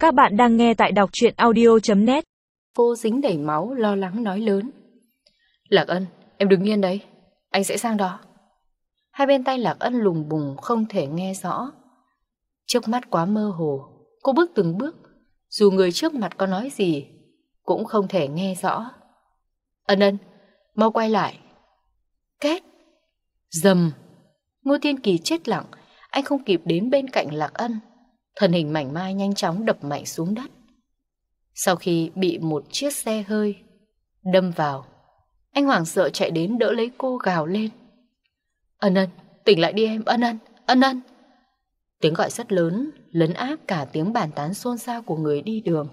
Các bạn đang nghe tại đọc truyện audio.net. Cô dính đầy máu, lo lắng nói lớn. Lạc Ân, em đứng yên đấy, anh sẽ sang đó. Hai bên tay Lạc Ân lùng bùng không thể nghe rõ. Trước mắt quá mơ hồ, cô bước từng bước, dù người trước mặt có nói gì cũng không thể nghe rõ. Ân Ân, mau quay lại. Két. Dầm. Ngô Thiên Kỳ chết lặng, anh không kịp đến bên cạnh Lạc Ân. Thân hình mảnh mai nhanh chóng đập mạnh xuống đất. Sau khi bị một chiếc xe hơi đâm vào, anh hoảng sợ chạy đến đỡ lấy cô, gào lên. Ân Ân, tỉnh lại đi em, Ân Ân, Ân Ân. Tiếng gọi rất lớn, lấn áp cả tiếng bàn tán xôn xao của người đi đường.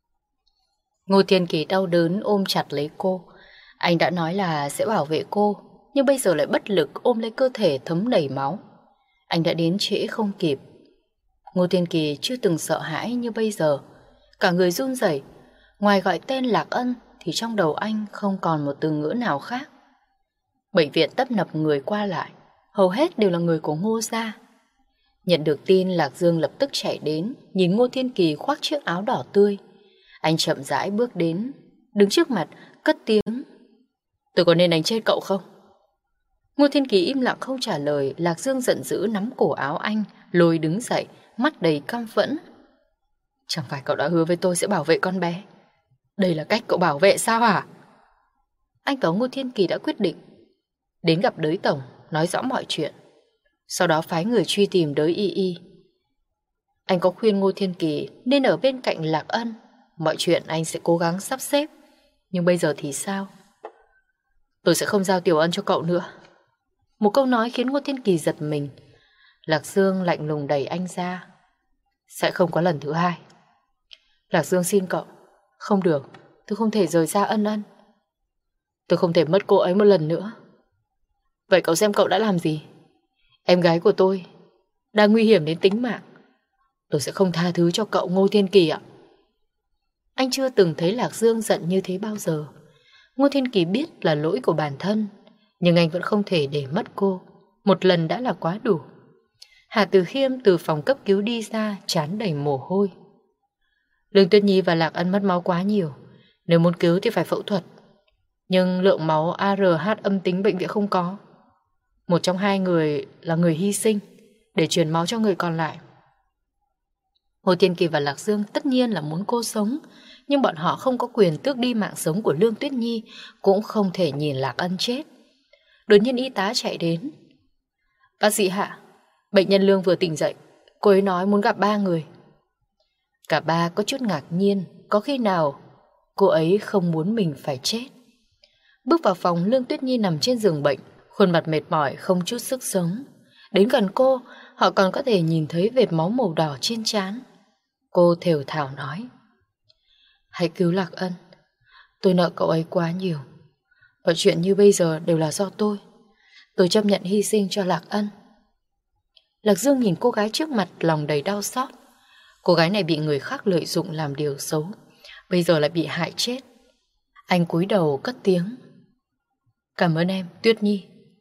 Ngô Thiên Kỳ đau đớn ôm chặt lấy cô. Anh đã nói là sẽ bảo vệ cô, nhưng bây giờ lại bất lực ôm lấy cơ thể thấm đầy máu. Anh đã đến trễ không kịp. Ngô Thiên Kỳ chưa từng sợ hãi như bây giờ. Cả người run rẩy. Ngoài gọi tên Lạc Ân thì trong đầu anh không còn một từ ngữ nào khác. Bệnh viện tấp nập người qua lại, hầu hết đều là người của Ngô gia. Nhận được tin, Lạc Dương lập tức chạy đến, nhìn Ngô Thiên Kỳ khoác chiếc áo đỏ tươi. Anh chậm rãi bước đến, đứng trước mặt, cất tiếng. Tôi có nên đánh chết cậu không? Ngô Thiên Kỳ im lặng không trả lời. Lạc Dương giận dữ nắm cổ áo anh, lôi đứng dậy, mắt đầy căm phẫn. Chẳng phải cậu đã hứa với tôi sẽ bảo vệ con bé? Đây là cách cậu bảo vệ sao hả? Anh và Ngô Thiên Kỳ đã quyết định đến gặp đới tổng, nói rõ mọi chuyện. Sau đó phái người truy tìm đới Y Y. Anh có khuyên Ngô Thiên Kỳ nên ở bên cạnh Lạc Ân. Mọi chuyện anh sẽ cố gắng sắp xếp. Nhưng bây giờ thì sao? Tôi sẽ không giao Tiểu Ân cho cậu nữa. Một câu nói khiến Ngô Thiên Kỳ giật mình. Lạc Dương lạnh lùng đẩy anh ra. Sẽ không có lần thứ hai. Lạc Dương xin cậu. Không được, tôi không thể rời xa Ân Ân. Tôi không thể mất cô ấy một lần nữa. Vậy cậu xem cậu đã làm gì? Em gái của tôi đang nguy hiểm đến tính mạng. Tôi sẽ không tha thứ cho cậu, Ngô Thiên Kỳ ạ. Anh chưa từng thấy Lạc Dương giận như thế bao giờ. Ngô Thiên Kỳ biết là lỗi của bản thân, nhưng anh vẫn không thể để mất cô. Một lần đã là quá đủ. Hà Từ Khiêm từ phòng cấp cứu đi ra, trán đầy mồ hôi. Lương Tuyết Nhi và Lạc Ân mất máu quá nhiều. Nếu muốn cứu thì phải phẫu thuật. Nhưng lượng máu ARH âm tính bệnh viện không có. Một trong hai người là người hy sinh để truyền máu cho người còn lại. Hồ Thiên Kỳ và Lạc Dương tất nhiên là muốn cô sống, nhưng bọn họ không có quyền tước đi mạng sống của Lương Tuyết Nhi, cũng không thể nhìn Lạc Ân chết. Đột nhiên y tá chạy đến. Bác sĩ Hạ, bệnh nhân Lương vừa tỉnh dậy. Cô ấy nói muốn gặp 3 người. Cả ba có chút ngạc nhiên. Có khi nào cô ấy không muốn mình phải chết? Bước vào phòng, Lương Tuyết Nhi nằm trên giường bệnh, khuôn mặt mệt mỏi không chút sức sống. Đến gần cô, họ còn có thể nhìn thấy vệt máu màu đỏ trên trán. Cô thều thào nói. Hãy cứu Lạc Ân. Tôi nợ cậu ấy quá nhiều. Mọi chuyện như bây giờ đều là do tôi. Tôi chấp nhận hy sinh cho Lạc Ân. Lạc Dương nhìn cô gái trước mặt, lòng đầy đau xót. Cô gái này bị người khác lợi dụng làm điều xấu, bây giờ lại bị hại chết. Anh cúi đầu cất tiếng. Cảm ơn em, Tuyết Nhi.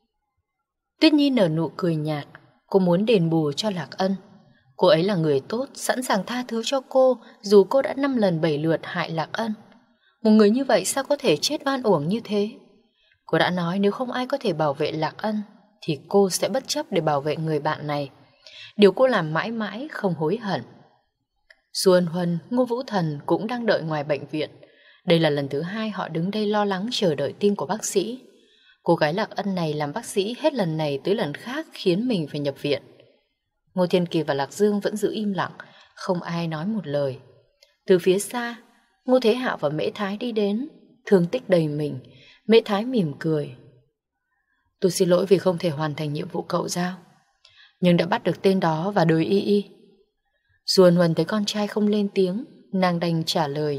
Tuyết Nhi nở nụ cười nhạt. Cô muốn đền bù cho Lạc Ân. Cô ấy là người tốt, sẵn sàng tha thứ cho cô, dù cô đã 5 lần 7 lượt hại Lạc Ân. Một người như vậy sao có thể chết oan uổng như thế? Cô đã nói nếu không ai có thể bảo vệ Lạc Ân thì cô sẽ bất chấp để bảo vệ người bạn này. Điều cô làm mãi mãi không hối hận. Xuân Huân, Ngô Vũ Thần cũng đang đợi ngoài bệnh viện. Đây là lần thứ 2 họ đứng đây lo lắng chờ đợi tin của bác sĩ. Cô gái Lạc Ân này làm bác sĩ hết lần này tới lần khác khiến mình phải nhập viện. Ngô Thiên Kỳ và Lạc Dương vẫn giữ im lặng, không ai nói một lời. Từ phía xa, Ngô Thế Hạo và Mễ Thái đi đến, thương tích đầy mình. Mễ Thái mỉm cười. Tôi xin lỗi vì không thể hoàn thành nhiệm vụ cậu giao, nhưng đã bắt được tên đó và đới Y Y. Xuân Huân thấy con trai không lên tiếng, nàng đành trả lời.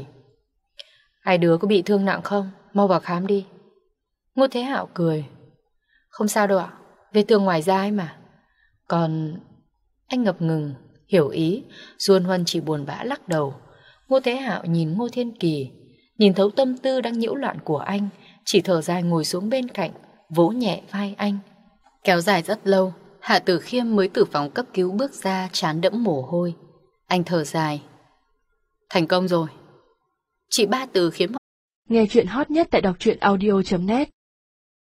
Hai đứa có bị thương nặng không? Mau vào khám đi. Ngô Thế Hạo cười. Không sao đâu ạ, vết thương ngoài da ấy mà. Còn... Anh ngập ngừng, hiểu ý. Xuân Huân chỉ buồn bã lắc đầu. Ngô Thế Hạo nhìn Ngô Thiên Kỳ, nhìn thấu tâm tư đang nhiễu loạn của anh, chỉ thở dài ngồi xuống bên cạnh, vỗ nhẹ vai anh. Kéo dài rất lâu, Hạ Tử Khiêm mới từ phòng cấp cứu bước ra, trán đẫm mồ hôi. Anh thở dài. Thành công rồi. Chỉ 3 từ khiến Nghe chuyện hot nhất tại đọc truyện audio.net